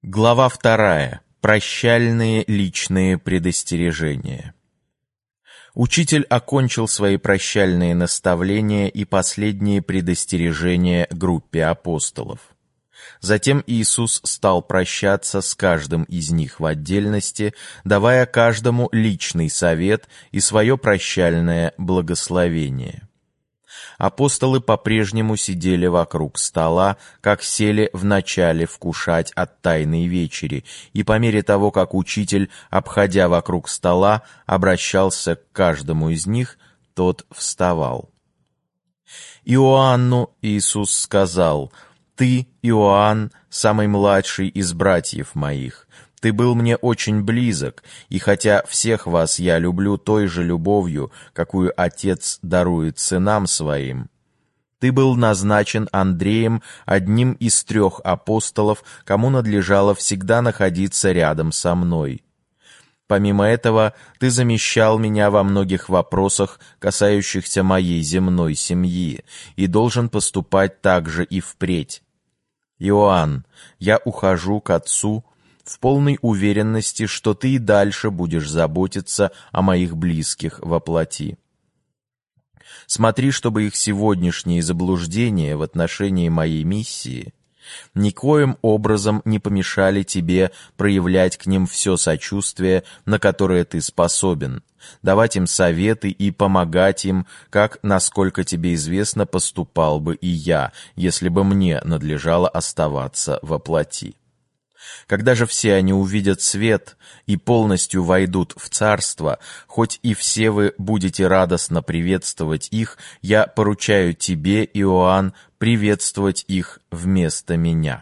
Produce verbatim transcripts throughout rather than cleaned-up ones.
Глава вторая. Прощальные личные предостережения. Учитель окончил свои прощальные наставления и последние предостережения группе апостолов. Затем Иисус стал прощаться с каждым из них в отдельности, давая каждому личный совет и свое прощальное благословение. Апостолы по-прежнему сидели вокруг стола, как сели вначале вкушать от Тайной вечери, и по мере того, как учитель, обходя вокруг стола, обращался к каждому из них, тот вставал. Иоанну Иисус сказал: «Ты, Иоанн, самый младший из братьев моих. Ты был мне очень близок, и хотя всех вас я люблю той же любовью, какую Отец дарует сынам своим, ты был назначен Андреем одним из трех апостолов, кому надлежало всегда находиться рядом со мной. Помимо этого, ты замещал меня во многих вопросах, касающихся моей земной семьи, и должен поступать так же и впредь. Иоанн, я ухожу к Отцу в полной уверенности, что ты и дальше будешь заботиться о моих близких во плоти. Смотри, чтобы их сегодняшние заблуждения в отношении моей миссии никоим образом не помешали тебе проявлять к ним все сочувствие, на которое ты способен, давать им советы и помогать им, как, насколько тебе известно, поступал бы и я, если бы мне надлежало оставаться во плоти. Когда же все они увидят свет и полностью войдут в царство, хоть и все вы будете радостно приветствовать их, я поручаю тебе, Иоанн, приветствовать их вместо меня.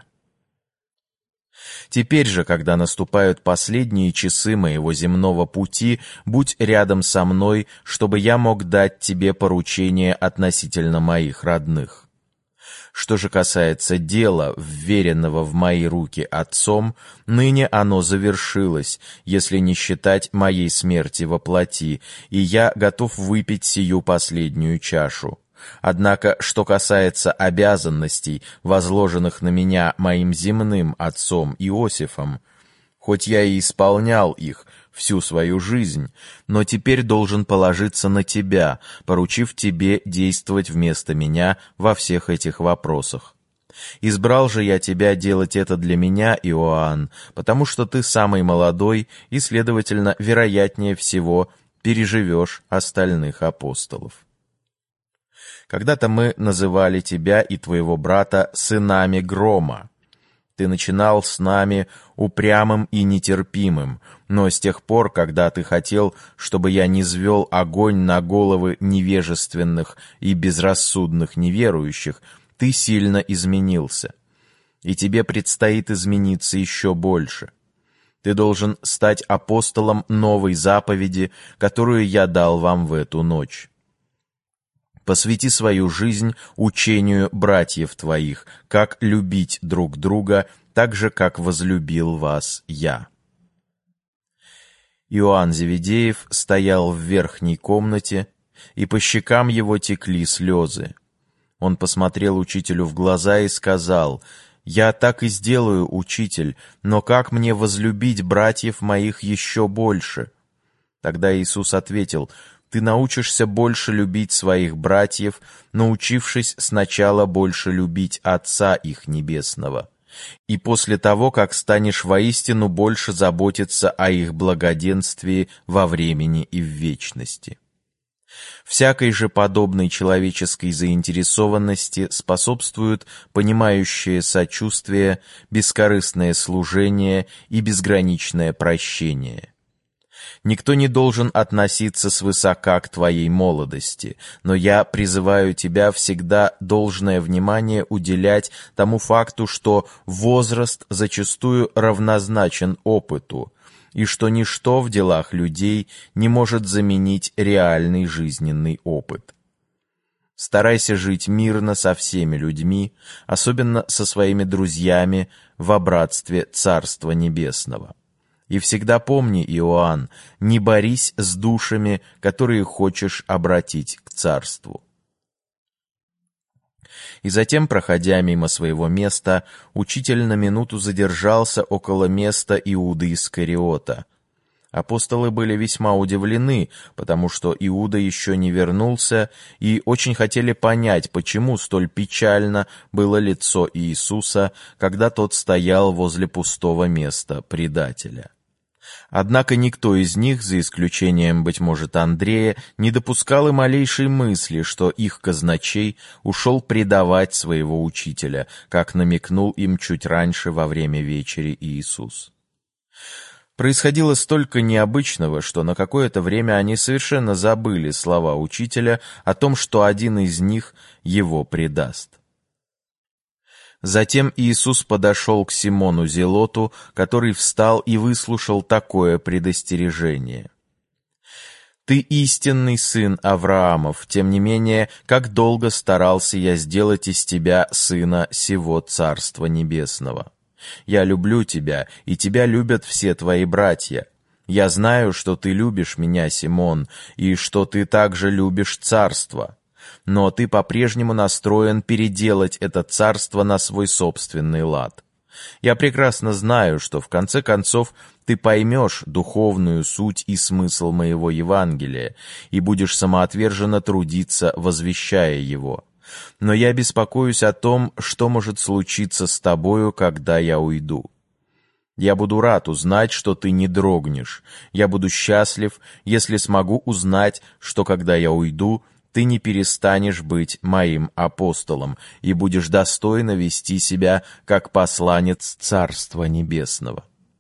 Теперь же, когда наступают последние часы моего земного пути, будь рядом со мной, чтобы я мог дать тебе поручение относительно моих родных. Что же касается дела, вверенного в мои руки Отцом, ныне оно завершилось, если не считать моей смерти во плоти, и я готов выпить сию последнюю чашу. Однако, что касается обязанностей, возложенных на меня моим земным отцом Иосифом, хоть я и исполнял их всю свою жизнь, но теперь должен положиться на тебя, поручив тебе действовать вместо меня во всех этих вопросах. Избрал же я тебя делать это для меня, Иоанн, потому что ты самый молодой и, следовательно, вероятнее всего, переживешь остальных апостолов. Когда-то мы называли тебя и твоего брата сынами грома. Ты начинал с нами упрямым и нетерпимым, но с тех пор, когда ты хотел, чтобы я низвел огонь на головы невежественных и безрассудных неверующих, ты сильно изменился, и тебе предстоит измениться еще больше. Ты должен стать апостолом новой заповеди, которую я дал вам в эту ночь. Посвяти свою жизнь учению братьев твоих, как любить друг друга, так же, как возлюбил вас я». Иоанн Зеведеев стоял в верхней комнате, и по щекам его текли слезы. Он посмотрел учителю в глаза и сказал: «Я так и сделаю, учитель, но как мне возлюбить братьев моих еще больше?» Тогда Иисус ответил: «Ты научишься больше любить своих братьев, научившись сначала больше любить Отца их Небесного, и после того, как станешь воистину больше заботиться о их благоденствии во времени и в вечности». Всякой же подобной человеческой заинтересованности способствуют понимающее сочувствие, бескорыстное служение и безграничное прощение. Никто не должен относиться свысока к твоей молодости, но я призываю тебя всегда должное внимание уделять тому факту, что возраст зачастую равнозначен опыту, и что ничто в делах людей не может заменить реальный жизненный опыт. Старайся жить мирно со всеми людьми, особенно со своими друзьями во братстве Царства Небесного. И всегда помни, Иоанн, не борись с душами, которые хочешь обратить к царству. И затем, проходя мимо своего места, учитель на минуту задержался около места Иуды Искариота. Апостолы были весьма удивлены, потому что Иуда еще не вернулся, и очень хотели понять, почему столь печально было лицо Иисуса, когда тот стоял возле пустого места предателя. Однако никто из них, за исключением, быть может, Андрея, не допускал и малейшей мысли, что их казначей ушел предавать своего учителя, как намекнул им чуть раньше во время вечери Иисус. Происходило столько необычного, что на какое-то время они совершенно забыли слова учителя о том, что один из них его предаст. Затем Иисус подошел к Симону Зелоту, который встал и выслушал такое предостережение. «Ты истинный сын Авраамов, тем не менее, как долго старался я сделать из тебя сына сего Царства Небесного. Я люблю тебя, и тебя любят все твои братья. Я знаю, что ты любишь меня, Симон, и что ты также любишь царство. Но ты по-прежнему настроен переделать это царство на свой собственный лад. Я прекрасно знаю, что в конце концов ты поймешь духовную суть и смысл моего Евангелия и будешь самоотверженно трудиться, возвещая его. Но я беспокоюсь о том, что может случиться с тобою, когда я уйду. Я буду рад узнать, что ты не дрогнешь. Я буду счастлив, если смогу узнать, что когда я уйду, ты не перестанешь быть моим апостолом и будешь достойно вести себя, как посланец Царства Небесного».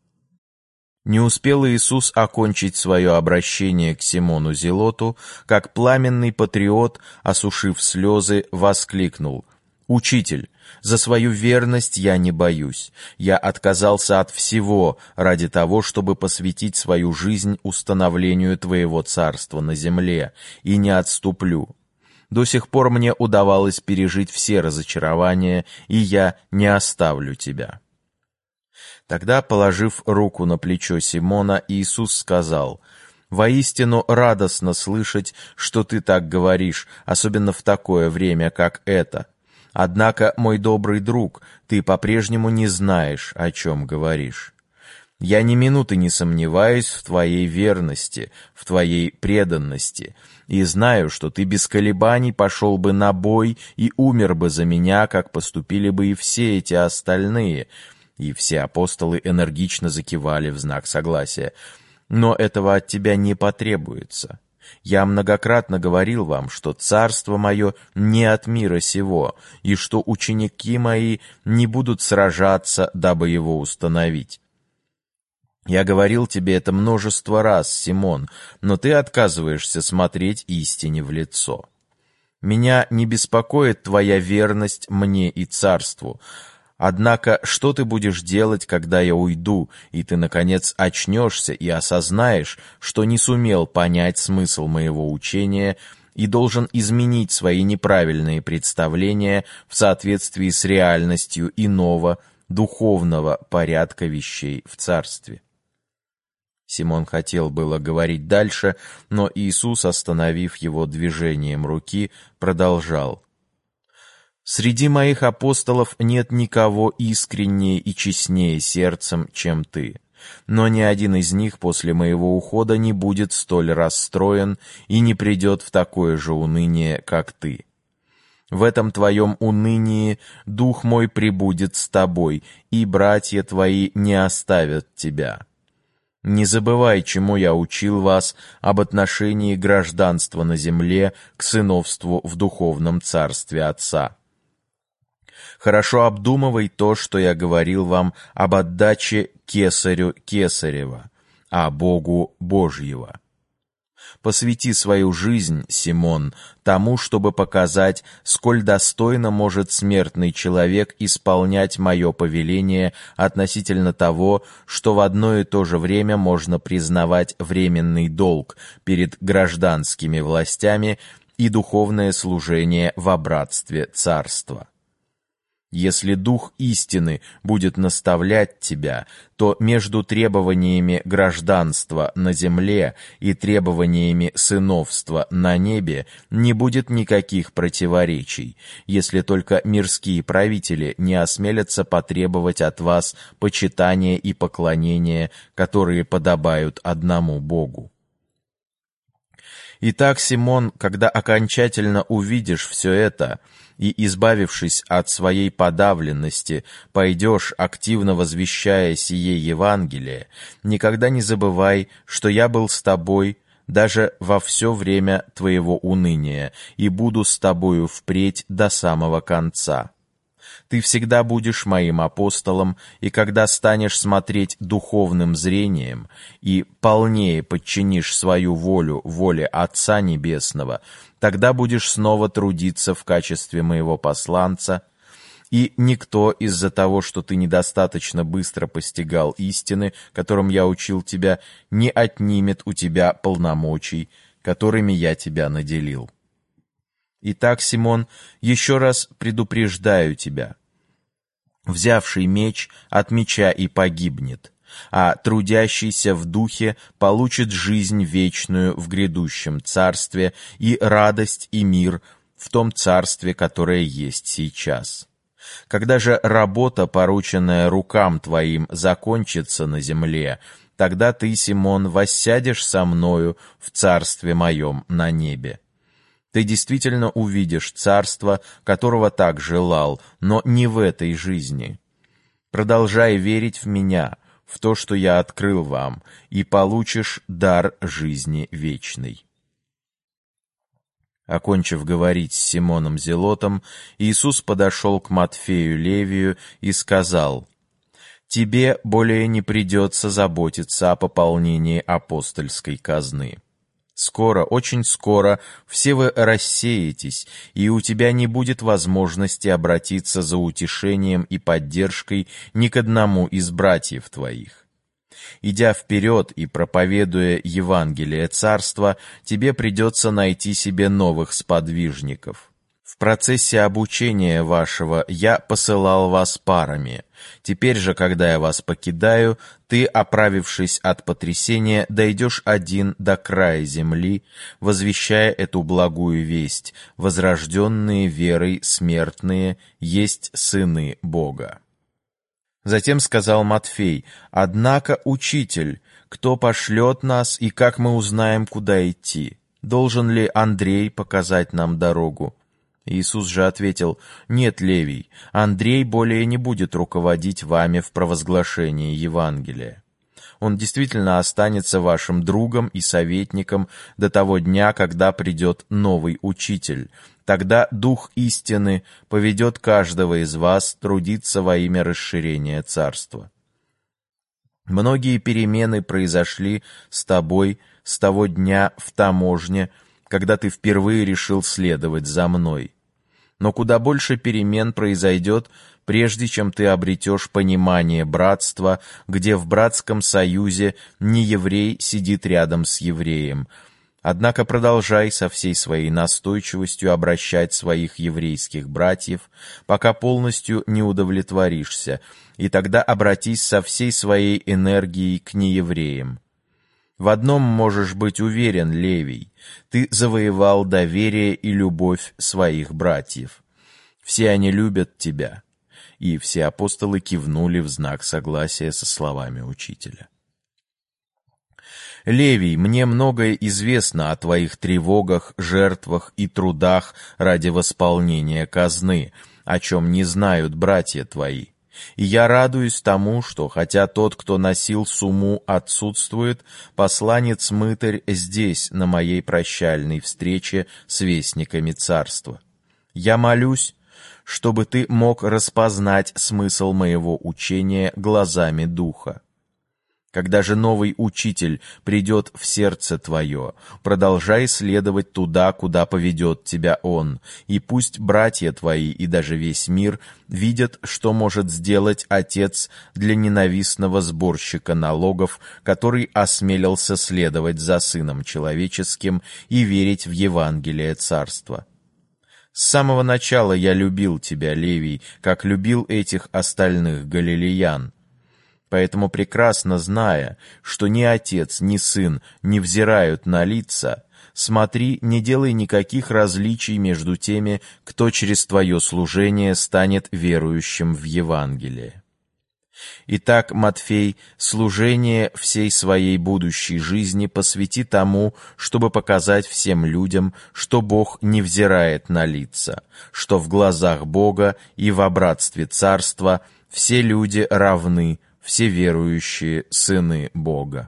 Не успел Иисус окончить свое обращение к Симону Зелоту, как пламенный патриот, осушив слезы, воскликнул: «Учитель, за свою верность я не боюсь. Я отказался от всего ради того, чтобы посвятить свою жизнь установлению Твоего царства на земле, и не отступлю. До сих пор мне удавалось пережить все разочарования, и я не оставлю Тебя». Тогда, положив руку на плечо Симона, Иисус сказал: «Воистину радостно слышать, что ты так говоришь, особенно в такое время, как это. Однако, мой добрый друг, ты по-прежнему не знаешь, о чем говоришь. Я ни минуты не сомневаюсь в твоей верности, в твоей преданности, и знаю, что ты без колебаний пошел бы на бой и умер бы за меня, как поступили бы и все эти остальные». И все апостолы энергично закивали в знак согласия. «Но этого от тебя не потребуется. Я многократно говорил вам, что царство мое не от мира сего, и что ученики мои не будут сражаться, дабы его установить. Я говорил тебе это множество раз, Симон, но ты отказываешься смотреть истине в лицо. Меня не беспокоит твоя верность мне и царству. Однако, что ты будешь делать, когда я уйду, и ты, наконец, очнешься и осознаешь, что не сумел понять смысл моего учения и должен изменить свои неправильные представления в соответствии с реальностью иного, духовного порядка вещей в царстве?» Симон хотел было говорить дальше, но Иисус, остановив его движением руки, продолжал: «Среди моих апостолов нет никого искреннее и честнее сердцем, чем ты. Но ни один из них после моего ухода не будет столь расстроен и не придет в такое же уныние, как ты. В этом твоем унынии дух мой пребудет с тобой, и братья твои не оставят тебя. Не забывай, чему я учил вас об отношении гражданства на земле к сыновству в духовном царстве Отца. Хорошо обдумывай то, что я говорил вам об отдаче кесарю кесарева, а Богу Божьего. Посвяти свою жизнь, Симон, тому, чтобы показать, сколь достойно может смертный человек исполнять мое повеление относительно того, что в одно и то же время можно признавать временный долг перед гражданскими властями и духовное служение во братстве царства. Если Дух истины будет наставлять тебя, то между требованиями гражданства на земле и требованиями сыновства на небе не будет никаких противоречий, если только мирские правители не осмелятся потребовать от вас почитания и поклонения, которые подобают одному Богу. Итак, Симон, когда окончательно увидишь все это и, избавившись от своей подавленности, пойдешь, активно возвещая сие Евангелие, никогда не забывай, что я был с тобой даже во все время твоего уныния и буду с тобою впредь до самого конца. Ты всегда будешь моим апостолом, и когда станешь смотреть духовным зрением и полнее подчинишь свою волю воле Отца Небесного, тогда будешь снова трудиться в качестве моего посланца, и никто из-за того, что ты недостаточно быстро постигал истины, которым я учил тебя, не отнимет у тебя полномочий, которыми я тебя наделил. Итак, Симон, еще раз предупреждаю тебя. Взявший меч от меча и погибнет, а трудящийся в духе получит жизнь вечную в грядущем царстве и радость и мир в том царстве, которое есть сейчас. Когда же работа, порученная рукам твоим, закончится на земле, тогда ты, Симон, воссядешь со мною в царстве моем на небе. Ты действительно увидишь царство, которого так желал, но не в этой жизни. Продолжай верить в меня, в то, что я открыл вам, и получишь дар жизни вечной». Окончив говорить с Симоном Зелотом, Иисус подошел к Матфею Левию и сказал: «Тебе более не придется заботиться о пополнении апостольской казны. Скоро, очень скоро все вы рассеетесь, и у тебя не будет возможности обратиться за утешением и поддержкой ни к одному из братьев твоих. Идя вперед и проповедуя Евангелие Царства, тебе придется найти себе новых сподвижников. В процессе обучения вашего я посылал вас парами. Теперь же, когда я вас покидаю, ты, оправившись от потрясения, дойдешь один до края земли, возвещая эту благую весть: возрожденные верой смертные есть сыны Бога». Затем сказал Матфей: «Однако, учитель, кто пошлет нас и как мы узнаем, куда идти? Должен ли Андрей показать нам дорогу?» Иисус же ответил: «Нет, Левий, Андрей более не будет руководить вами в провозглашении Евангелия. Он действительно останется вашим другом и советником до того дня, когда придет новый учитель. Тогда Дух истины поведет каждого из вас трудиться во имя расширения царства. Многие перемены произошли с тобой с того дня в таможне, когда ты впервые решил следовать за мной. Но куда больше перемен произойдет, прежде чем ты обретешь понимание братства, где в братском союзе не еврей сидит рядом с евреем. Однако продолжай со всей своей настойчивостью обращать своих еврейских братьев, пока полностью не удовлетворишься, и тогда обратись со всей своей энергией к неевреям. В одном можешь быть уверен, Левий: ты завоевал доверие и любовь своих братьев. Все они любят тебя». И все апостолы кивнули в знак согласия со словами учителя. «Левий, мне многое известно о твоих тревогах, жертвах и трудах ради восполнения казны, о чем не знают братья твои. И я радуюсь тому, что, хотя тот, кто носил сумму, отсутствует, посланец-мытарь здесь, на моей прощальной встрече с вестниками царства. Я молюсь, чтобы ты мог распознать смысл моего учения глазами Духа. Когда же новый учитель придет в сердце твое, продолжай следовать туда, куда поведет тебя он, и пусть братья твои и даже весь мир видят, что может сделать Отец для ненавистного сборщика налогов, который осмелился следовать за Сыном Человеческим и верить в Евангелие Царства. С самого начала я любил тебя, Левий, как любил этих остальных галилеян. Поэтому, прекрасно зная, что ни отец, ни сын не взирают на лица, смотри, не делай никаких различий между теми, кто через твое служение станет верующим в Евангелие. Итак, Матфей, служение всей своей будущей жизни посвяти тому, чтобы показать всем людям, что Бог не взирает на лица, что в глазах Бога и во братстве Царства все люди равны, все верующие сыны Бога.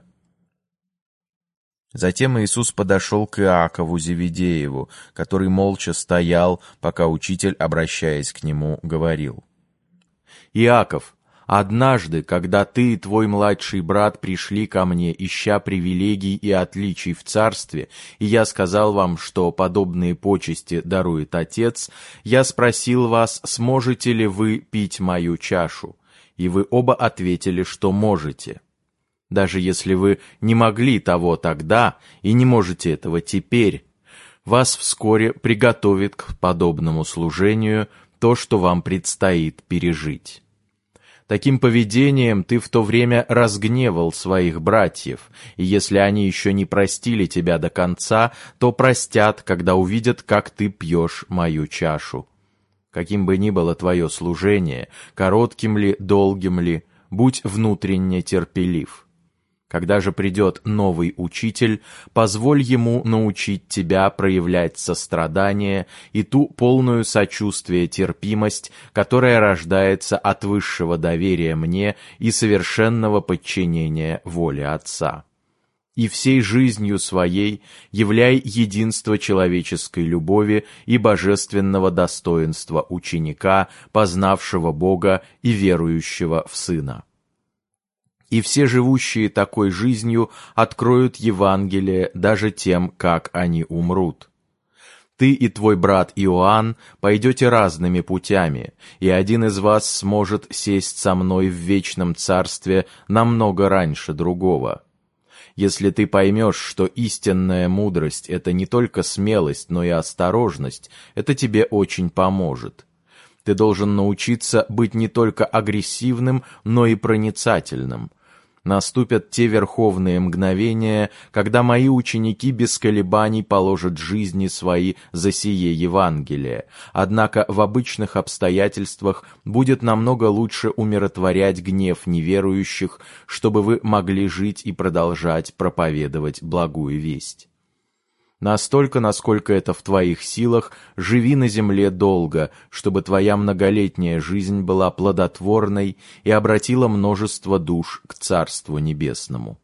Затем Иисус подошел к Иакову Зеведееву, который молча стоял, пока учитель, обращаясь к нему, говорил: «Иаков, однажды, когда ты и твой младший брат пришли ко мне, ища привилегий и отличий в царстве, и я сказал вам, что подобные почести дарует Отец, я спросил вас, сможете ли вы пить мою чашу, и вы оба ответили, что можете. Даже если вы не могли того тогда и не можете этого теперь, вас вскоре приготовит к подобному служению то, что вам предстоит пережить. Таким поведением ты в то время разгневал своих братьев, и если они еще не простили тебя до конца, то простят, когда увидят, как ты пьешь мою чашу. Каким бы ни было твое служение, коротким ли, долгим ли, будь внутренне терпелив. Когда же придет новый учитель, позволь ему научить тебя проявлять сострадание и ту полную сочувствия терпимость, которая рождается от высшего доверия мне и совершенного подчинения воле Отца. И всей жизнью своей являй единство человеческой любови и божественного достоинства ученика, познавшего Бога и верующего в Сына. И все живущие такой жизнью откроют Евангелие даже тем, как они умрут. Ты и твой брат Иоанн пойдете разными путями, и один из вас сможет сесть со мной в вечном царстве намного раньше другого. Если ты поймешь, что истинная мудрость — это не только смелость, но и осторожность, это тебе очень поможет. Ты должен научиться быть не только агрессивным, но и проницательным. Наступят те верховные мгновения, когда мои ученики без колебаний положат жизни свои за сие Евангелие, однако в обычных обстоятельствах будет намного лучше умиротворять гнев неверующих, чтобы вы могли жить и продолжать проповедовать благую весть. Настолько, насколько это в твоих силах, живи на земле долго, чтобы твоя многолетняя жизнь была плодотворной и обратила множество душ к Царству Небесному».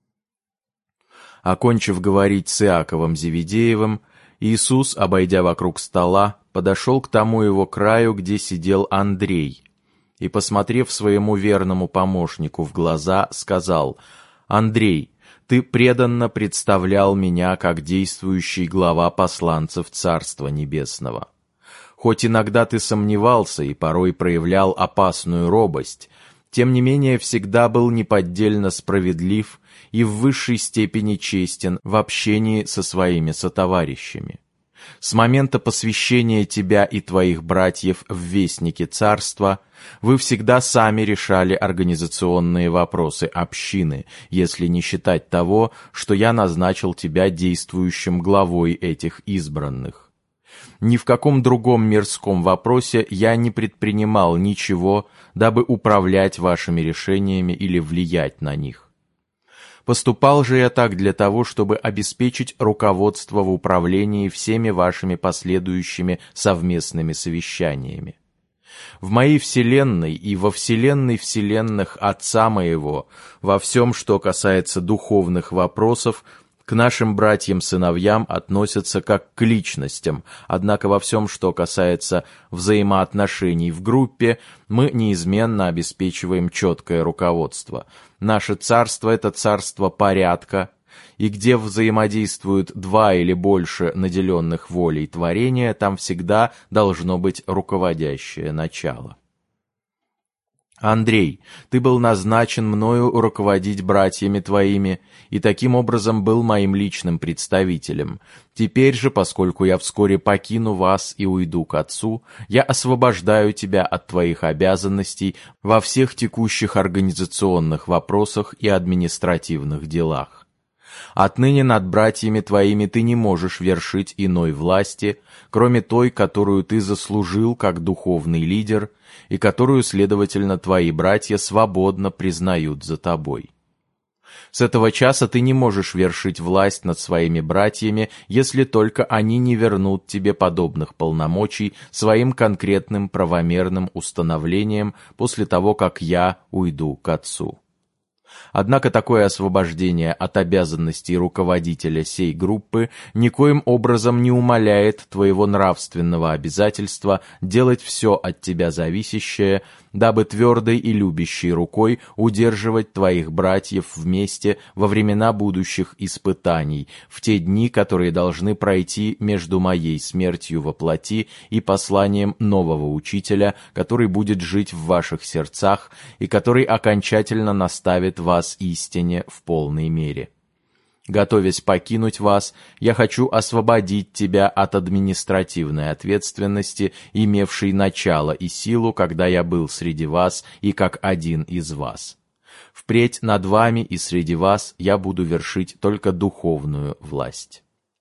Окончив говорить с Иаковом Зеведеевым, Иисус, обойдя вокруг стола, подошел к тому его краю, где сидел Андрей, и, посмотрев своему верному помощнику в глаза, сказал: «Андрей, ты преданно представлял меня как действующий глава посланцев Царства Небесного. Хоть иногда ты сомневался и порой проявлял опасную робость, тем не менее всегда был неподдельно справедлив и в высшей степени честен в общении со своими сотоварищами. С момента посвящения тебя и твоих братьев в вестники царства вы всегда сами решали организационные вопросы общины, если не считать того, что я назначил тебя действующим главой этих избранных. Ни в каком другом мирском вопросе я не предпринимал ничего, дабы управлять вашими решениями или влиять на них. Поступал же я так для того, чтобы обеспечить руководство в управлении всеми вашими последующими совместными совещаниями. В моей вселенной и во вселенной вселенных Отца моего, во всем, что касается духовных вопросов, к нашим братьям-сыновьям относятся как к личностям, однако во всем, что касается взаимоотношений в группе, мы неизменно обеспечиваем четкое руководство. Наше царство — это царство порядка, и где взаимодействуют два или больше наделенных волей творения, там всегда должно быть руководящее начало. Андрей, ты был назначен мною руководить братьями твоими, и таким образом был моим личным представителем. Теперь же, поскольку я вскоре покину вас и уйду к Отцу, я освобождаю тебя от твоих обязанностей во всех текущих организационных вопросах и административных делах. Отныне над братьями твоими ты не можешь вершить иной власти, кроме той, которую ты заслужил как духовный лидер, и которую, следовательно, твои братья свободно признают за тобой. С этого часа ты не можешь вершить власть над своими братьями, если только они не вернут тебе подобных полномочий своим конкретным правомерным установлением после того, как я уйду к Отцу. Однако такое освобождение от обязанностей руководителя сей группы никоим образом не умаляет твоего нравственного обязательства делать все от тебя зависящее, дабы твердой и любящей рукой удерживать твоих братьев вместе во времена будущих испытаний, в те дни, которые должны пройти между моей смертью во плоти и посланием нового учителя, который будет жить в ваших сердцах и который окончательно наставит вас истине в полной мере. Готовясь покинуть вас, я хочу освободить тебя от административной ответственности, имевшей начало и силу, когда я был среди вас и как один из вас. Впредь над вами и среди вас я буду вершить только духовную власть.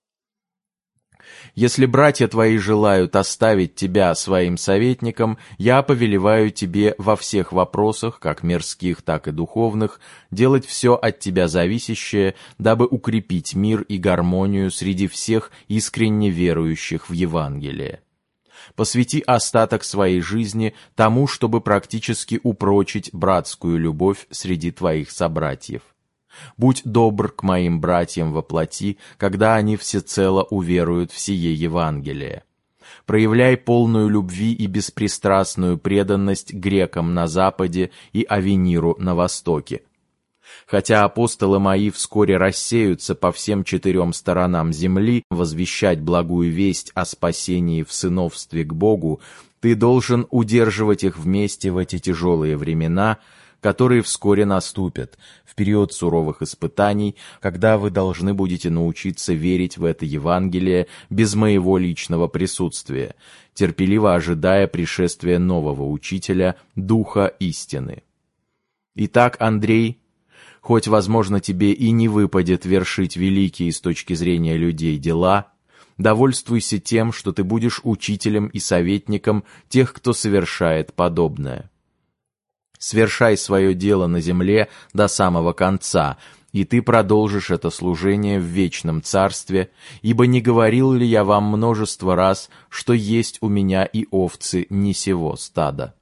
Если братья твои желают оставить тебя своим советником, я повелеваю тебе во всех вопросах, как мирских, так и духовных, делать все от тебя зависящее, дабы укрепить мир и гармонию среди всех искренне верующих в Евангелие. Посвяти остаток своей жизни тому, чтобы практически упрочить братскую любовь среди твоих собратьев. Будь добр к моим братьям во плоти, когда они всецело уверуют в сие Евангелие. Проявляй полную любви и беспристрастную преданность грекам на западе и Авениру на востоке. Хотя апостолы мои вскоре рассеются по всем четырем сторонам земли возвещать благую весть о спасении в сыновстве к Богу, ты должен удерживать их вместе в эти тяжелые времена, которые вскоре наступят, в период суровых испытаний, когда вы должны будете научиться верить в это Евангелие без моего личного присутствия, терпеливо ожидая пришествия нового учителя, Духа истины. Итак, Андрей, хоть, возможно, тебе и не выпадет вершить великие с точки зрения людей дела, довольствуйся тем, что ты будешь учителем и советником тех, кто совершает подобное. Свершай свое дело на земле до самого конца, и ты продолжишь это служение в вечном царстве, ибо не говорил ли я вам множество раз, что есть у меня и овцы не сего стада?»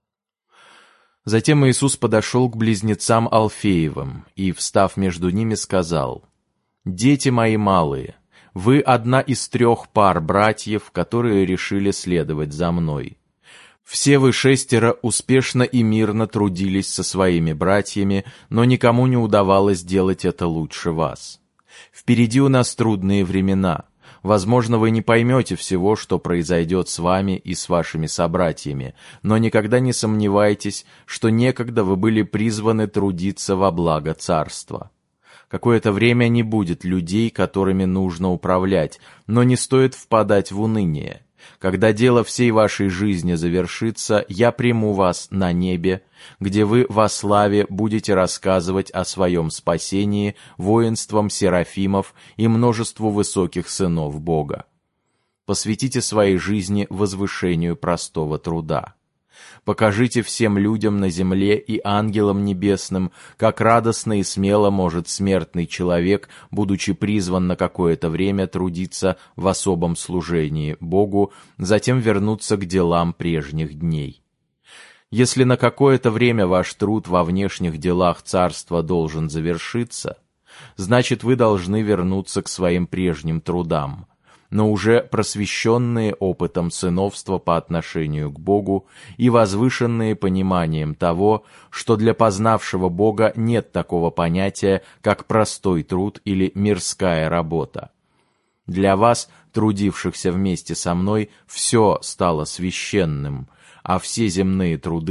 Затем Иисус подошел к близнецам Алфеевым и, встав между ними, сказал: «Дети мои малые, вы одна из трех пар братьев, которые решили следовать за мной. Все вы шестеро успешно и мирно трудились со своими братьями, но никому не удавалось делать это лучше вас. Впереди у нас трудные времена. Возможно, вы не поймете всего, что произойдет с вами и с вашими собратьями, но никогда не сомневайтесь, что некогда вы были призваны трудиться во благо царства. Какое-то время не будет людей, которыми нужно управлять, но не стоит впадать в уныние. Когда дело всей вашей жизни завершится, я приму вас на небе, где вы во славе будете рассказывать о своем спасении воинствам серафимов и множеству высоких сынов Бога. Посвятите своей жизни возвышению простого труда. Покажите всем людям на земле и ангелам небесным, как радостно и смело может смертный человек, будучи призван на какое-то время трудиться в особом служении Богу, затем вернуться к делам прежних дней. Если на какое-то время ваш труд во внешних делах царства должен завершиться, значит, вы должны вернуться к своим прежним трудам, но уже просвещенные опытом сыновства по отношению к Богу и возвышенные пониманием того, что для познавшего Бога нет такого понятия, как простой труд или мирская работа. Для вас, трудившихся вместе со мной, все стало священным, а все земные труды —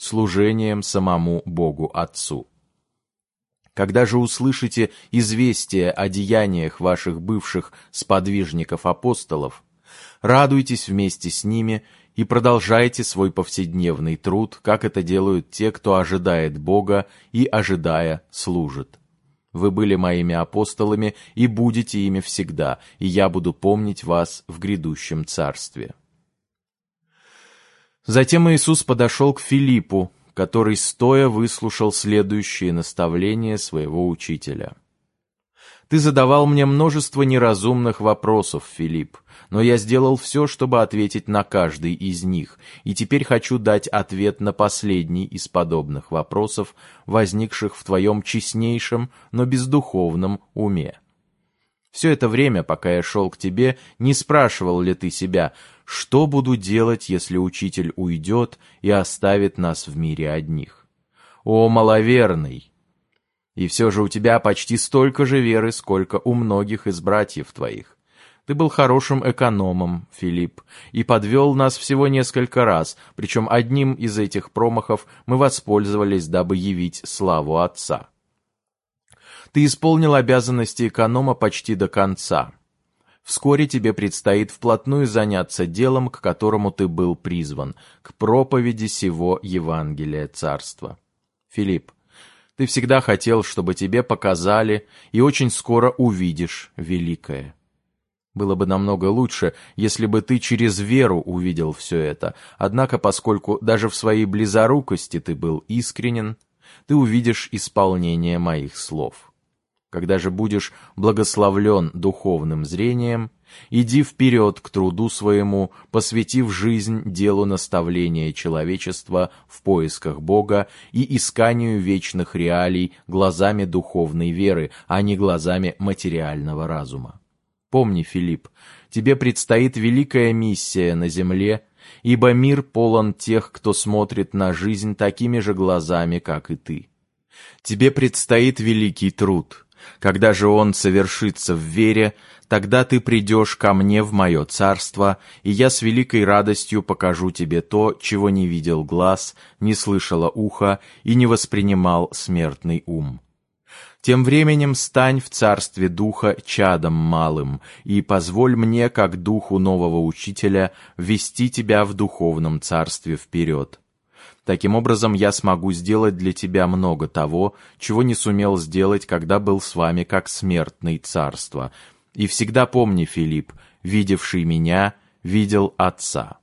служением самому Богу Отцу. Когда же услышите известие о деяниях ваших бывших сподвижников-апостолов, радуйтесь вместе с ними и продолжайте свой повседневный труд, как это делают те, кто ожидает Бога и, ожидая, служит. Вы были моими апостолами и будете ими всегда, и я буду помнить вас в грядущем царстве». Затем Иисус подошел к Филиппу, который стоя выслушал следующие наставления своего учителя. «Ты задавал мне множество неразумных вопросов, Филипп, но я сделал все, чтобы ответить на каждый из них, и теперь хочу дать ответ на последний из подобных вопросов, возникших в твоем честнейшем, но бездуховном уме. Все это время, пока я шел к тебе, не спрашивал ли ты себя, что буду делать, если учитель уйдет и оставит нас в мире одних? О, маловерный! И все же у тебя почти столько же веры, сколько у многих из братьев твоих. Ты был хорошим экономом, Филипп, и подвел нас всего несколько раз, причем одним из этих промахов мы воспользовались, дабы явить славу Отца. Ты исполнил обязанности эконома почти до конца. Вскоре тебе предстоит вплотную заняться делом, к которому ты был призван, к проповеди сего Евангелия Царства. Филипп, ты всегда хотел, чтобы тебе показали, и очень скоро увидишь великое. Было бы намного лучше, если бы ты через веру увидел все это, однако, поскольку даже в своей близорукости ты был искренен, ты увидишь исполнение моих слов. Когда же будешь благословлен духовным зрением, иди вперед к труду своему, посвятив жизнь делу наставления человечества в поисках Бога и исканию вечных реалий глазами духовной веры, а не глазами материального разума. Помни, Филипп, тебе предстоит великая миссия на земле, ибо мир полон тех, кто смотрит на жизнь такими же глазами, как и ты. Тебе предстоит великий труд. Когда же он совершится в вере, тогда ты придешь ко мне в мое царство, и я с великой радостью покажу тебе то, чего не видел глаз, не слышало ухо и не воспринимал смертный ум. Тем временем стань в царстве Духа чадом малым, и позволь мне, как Духу нового учителя, ввести тебя в духовном царстве вперед. Таким образом, я смогу сделать для тебя много того, чего не сумел сделать, когда был с вами как смертный царства. И всегда помни, Филипп, видевший меня, видел Отца».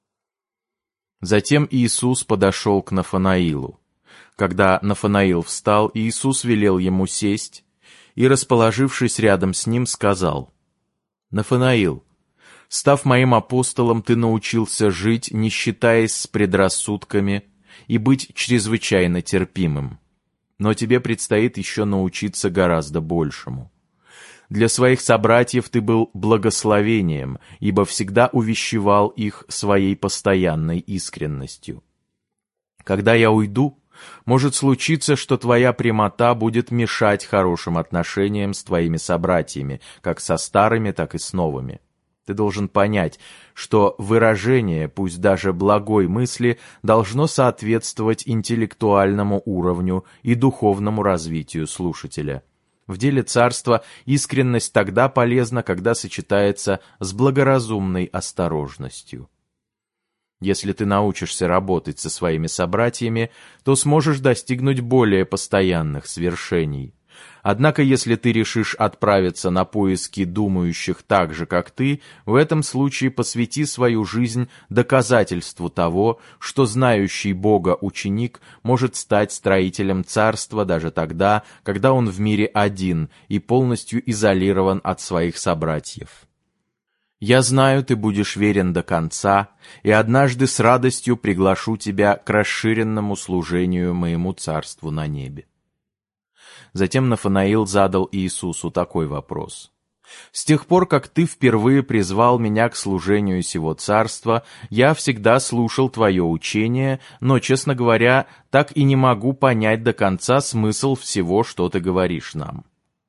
Затем Иисус подошел к Нафанаилу. Когда Нафанаил встал, Иисус велел ему сесть, и, расположившись рядом с ним, сказал: «Нафанаил, став моим апостолом, ты научился жить, не считаясь с предрассудками, и быть чрезвычайно терпимым. Но тебе предстоит еще научиться гораздо большему. Для своих собратьев ты был благословением, ибо всегда увещевал их своей постоянной искренностью. Когда я уйду, может случиться, что твоя прямота будет мешать хорошим отношениям с твоими собратьями, как со старыми, так и с новыми. Ты должен понять, что выражение, пусть даже благой мысли, должно соответствовать интеллектуальному уровню и духовному развитию слушателя. В деле царства искренность тогда полезна, когда сочетается с благоразумной осторожностью. Если ты научишься работать со своими собратьями, то сможешь достигнуть более постоянных свершений. Однако, если ты решишь отправиться на поиски думающих так же, как ты, в этом случае посвяти свою жизнь доказательству того, что знающий Бога ученик может стать строителем царства даже тогда, когда он в мире один и полностью изолирован от своих собратьев. Я знаю, ты будешь верен до конца, и однажды с радостью приглашу тебя к расширенному служению моему царству на небе». Затем Нафанаил задал Иисусу такой вопрос: «С тех пор, как ты впервые призвал меня к служению сего царства, я всегда слушал твое учение, но, честно говоря, так и не могу понять до конца смысл всего, что ты говоришь нам.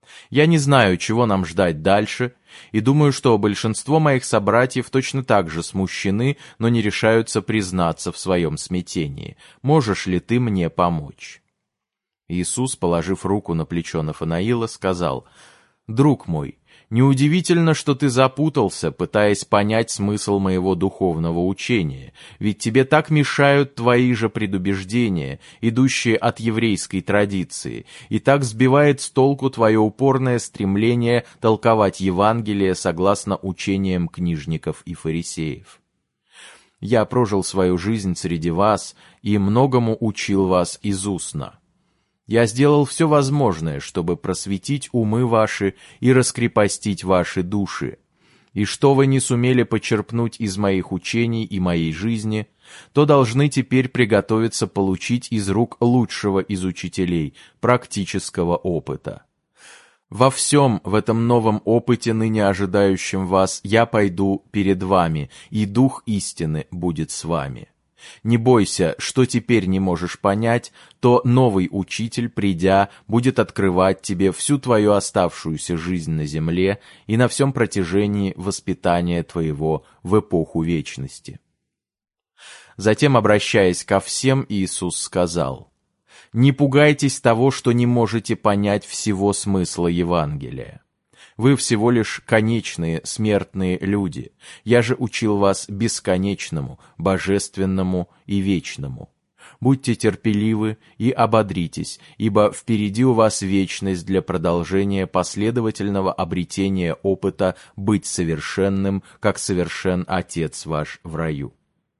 Я не знаю, чего нам ждать дальше, и думаю, что большинство моих собратьев точно так же смущены, но не решаются признаться в своем смятении. Можешь ли ты мне помочь?» Иисус, положив руку на плечо Нафанаила, сказал: «Друг мой, неудивительно, что ты запутался, пытаясь понять смысл моего духовного учения, ведь тебе так мешают твои же предубеждения, идущие от еврейской традиции, и так сбивает с толку твое упорное стремление толковать Евангелие согласно учениям книжников и фарисеев. Я прожил свою жизнь среди вас и многому учил вас из устно. Я сделал все возможное, чтобы просветить умы ваши и раскрепостить ваши души. И что вы не сумели почерпнуть из моих учений и моей жизни, то должны теперь приготовиться получить из рук лучшего из учителей, практического опыта. Во всем в этом новом опыте, ныне ожидающем вас, я пойду перед вами, и Дух истины будет с вами. Не бойся, что теперь не можешь понять, то новый учитель, придя, будет открывать тебе всю твою оставшуюся жизнь на земле и на всем протяжении воспитания твоего в эпоху вечности». Затем, обращаясь ко всем, Иисус сказал: «Не пугайтесь того, что не можете понять всего смысла Евангелия. Вы всего лишь конечные, смертные люди. Я же учил вас бесконечному, божественному и вечному. Будьте терпеливы и ободритесь, ибо впереди у вас вечность для продолжения последовательного обретения опыта быть совершенным, как совершен Отец ваш в раю».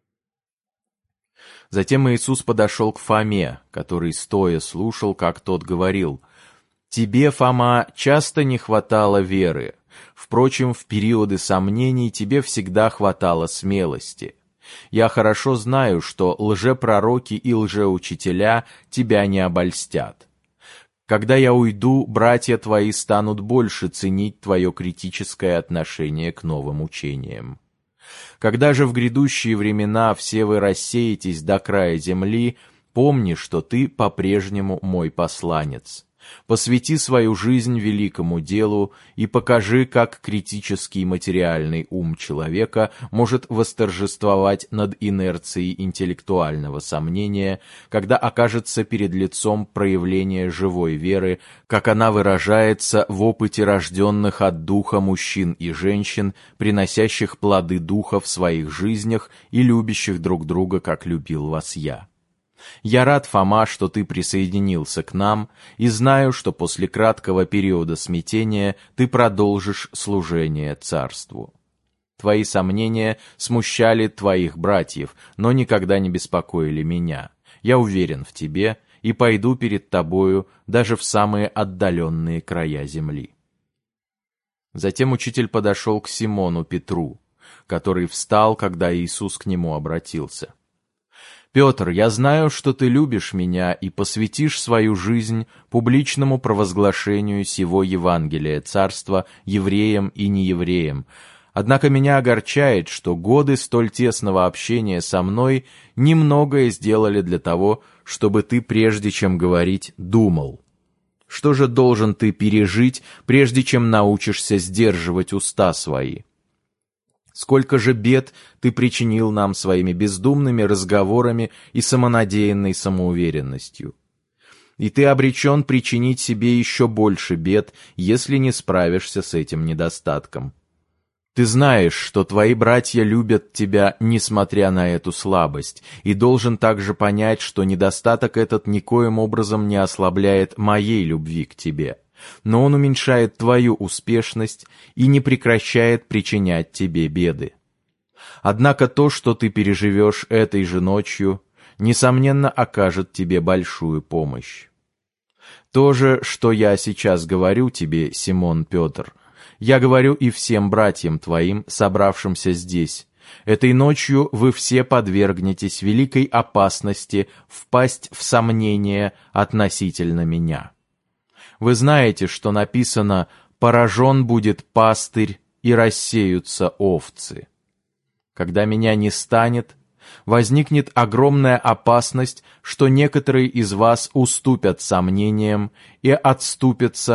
Затем Иисус подошел к Фоме, который стоя слушал, как тот говорил: «Тебе, Фома, часто не хватало веры. Впрочем, в периоды сомнений тебе всегда хватало смелости. Я хорошо знаю, что лжепророки и лжеучителя тебя не обольстят. Когда я уйду, братья твои станут больше ценить твое критическое отношение к новым учениям. Когда же в грядущие времена все вы рассеетесь до края земли, помни, что ты по-прежнему мой посланец. Посвяти свою жизнь великому делу и покажи, как критический материальный ум человека может восторжествовать над инерцией интеллектуального сомнения, когда окажется перед лицом проявления живой веры, как она выражается в опыте рожденных от Духа мужчин и женщин, приносящих плоды Духа в своих жизнях и любящих друг друга, как любил вас я. Я рад, Фома, что ты присоединился к нам, и знаю, что после краткого периода смятения ты продолжишь служение Царству. Твои сомнения смущали твоих братьев, но никогда не беспокоили меня. Я уверен в тебе и пойду перед тобою даже в самые отдаленные края земли». Затем учитель подошел к Симону Петру, который встал, когда Иисус к нему обратился. «Петр, я знаю, что ты любишь меня и посвятишь свою жизнь публичному провозглашению сего Евангелия Царства евреям и неевреям. Однако меня огорчает, что годы столь тесного общения со мной немногое сделали для того, чтобы ты, прежде чем говорить, думал. Что же должен ты пережить, прежде чем научишься сдерживать уста свои? Сколько же бед ты причинил нам своими бездумными разговорами и самонадеянной самоуверенностью. И ты обречен причинить себе еще больше бед, если не справишься с этим недостатком. Ты знаешь, что твои братья любят тебя, несмотря на эту слабость, и должен также понять, что недостаток этот никоим образом не ослабляет моей любви к тебе. Но он уменьшает твою успешность и не прекращает причинять тебе беды. Однако то, что ты переживешь этой же ночью, несомненно окажет тебе большую помощь. То же, что я сейчас говорю тебе, Симон Петр, я говорю и всем братьям твоим, собравшимся здесь. Этой ночью вы все подвергнетесь великой опасности впасть в сомнение относительно меня. Вы знаете, что написано: «Поражен будет пастырь, и рассеются овцы». Когда меня не станет, возникнет огромная опасность, что некоторые из вас уступят сомнениям и отступятся,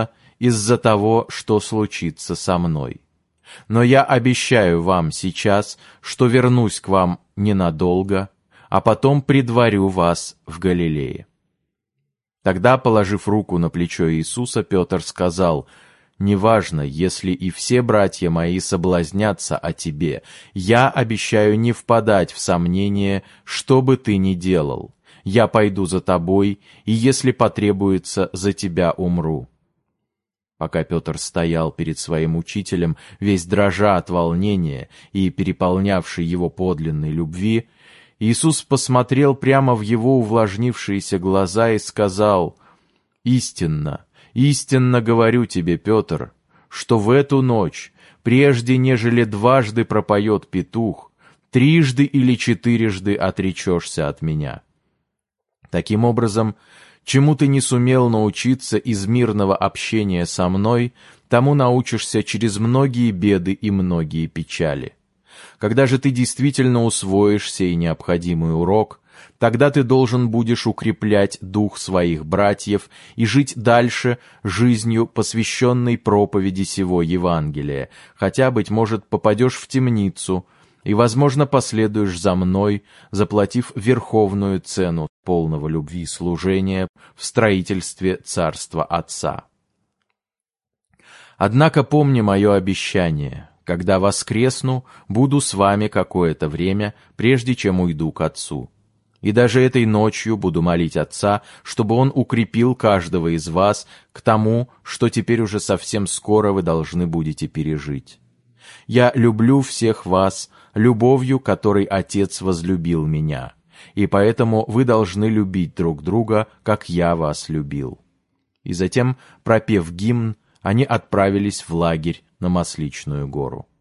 из-за того, что случится со мной. Но я обещаю вам сейчас, что вернусь к вам ненадолго, а потом предварю вас в Галилее». Тогда, положив руку на плечо Иисуса, Петр сказал: «Неважно, если и все братья мои соблазнятся о тебе, я обещаю не впадать в сомнение, что бы ты ни делал. Я пойду за тобой, и если потребуется, за тебя умру». Пока Петр стоял перед своим учителем, весь дрожа от волнения и переполнявший его подлинной любви, Иисус посмотрел прямо в его увлажнившиеся глаза и сказал: «Истинно, истинно говорю тебе, Петр, что в эту ночь, прежде нежели дважды пропоет петух, трижды или четырежды отречешься от меня». Таким образом, чему ты не сумел научиться из мирного общения со мной, тому научишься через многие беды и многие печали. Когда же ты действительно усвоишь сей необходимый урок, тогда ты должен будешь укреплять дух своих братьев и жить дальше жизнью, посвященной проповеди сего Евангелия, хотя, быть может, попадешь в темницу и, возможно, последуешь за мной, заплатив верховную цену полного любви служения в строительстве Царства Отца. Однако помни мое обещание: когда воскресну, буду с вами какое-то время, прежде чем уйду к Отцу. И даже этой ночью буду молить Отца, чтобы Он укрепил каждого из вас к тому, что теперь уже совсем скоро вы должны будете пережить. Я люблю всех вас любовью, которой Отец возлюбил меня, и поэтому вы должны любить друг друга, как я вас любил». И затем, пропев гимн, они отправились в лагерь на Масличную гору.